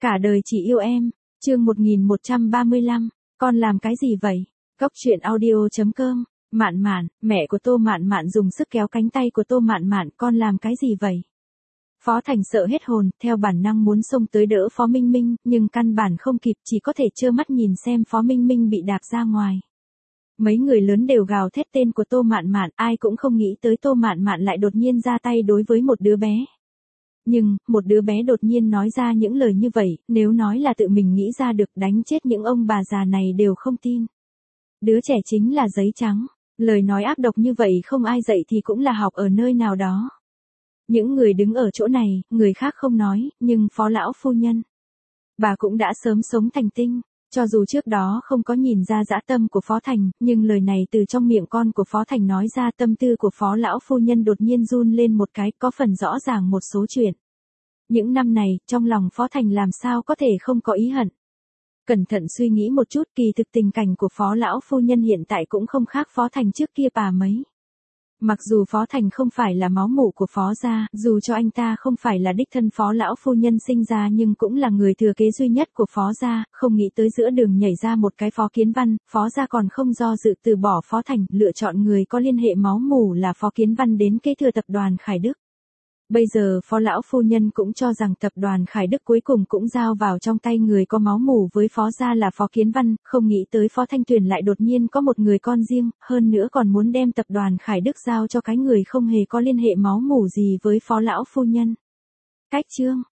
Cả đời chỉ yêu em, chương 1135, con làm cái gì vậy? Góc truyện audio.com, Mạn Mạn, mẹ của Tô Mạn Mạn dùng sức kéo cánh tay của Tô Mạn Mạn, con làm cái gì vậy? Phó Thành sợ hết hồn, theo bản năng muốn xông tới đỡ Phó Minh Minh, nhưng căn bản không kịp, chỉ có thể trơ mắt nhìn xem Phó Minh Minh bị đạp ra ngoài. Mấy người lớn đều gào thét tên của Tô Mạn Mạn, ai cũng không nghĩ tới Tô Mạn Mạn lại đột nhiên ra tay đối với một đứa bé. Nhưng, một đứa bé đột nhiên nói ra những lời như vậy, nếu nói là tự mình nghĩ ra được đánh chết những ông bà già này đều không tin. Đứa trẻ chính là giấy trắng, lời nói ác độc như vậy không ai dạy thì cũng là học ở nơi nào đó. Những người đứng ở chỗ này, người khác không nói, nhưng Phó lão phu nhân, bà cũng đã sớm sống thành tinh. Cho dù trước đó không có nhìn ra dã tâm của Phó Thành, nhưng lời này từ trong miệng con của Phó Thành nói ra, tâm tư của Phó lão phu nhân đột nhiên run lên một cái, có phần rõ ràng một số chuyện. Những năm này, trong lòng Phó Thành làm sao có thể không có ý hận. Cẩn thận suy nghĩ một chút, kỳ thực tình cảnh của Phó lão phu nhân hiện tại cũng không khác Phó Thành trước kia bà mấy. Mặc dù Phó Thành không phải là máu mủ của Phó gia, dù cho anh ta không phải là đích thân Phó lão phu nhân sinh ra, nhưng cũng là người thừa kế duy nhất của Phó gia, không nghĩ tới giữa đường nhảy ra một cái Phó Kiến Văn, Phó gia còn không do dự từ bỏ Phó Thành, lựa chọn người có liên hệ máu mủ là Phó Kiến Văn đến kế thừa tập đoàn Khải Đức. Bây giờ Phó lão phu nhân cũng cho rằng tập đoàn Khải Đức cuối cùng cũng giao vào trong tay người có máu mủ với Phó gia là Phó Kiến Văn, không nghĩ tới Phó Thanh Tuyền lại đột nhiên có một người con riêng, hơn nữa còn muốn đem tập đoàn Khải Đức giao cho cái người không hề có liên hệ máu mủ gì với Phó lão phu nhân. Cách chương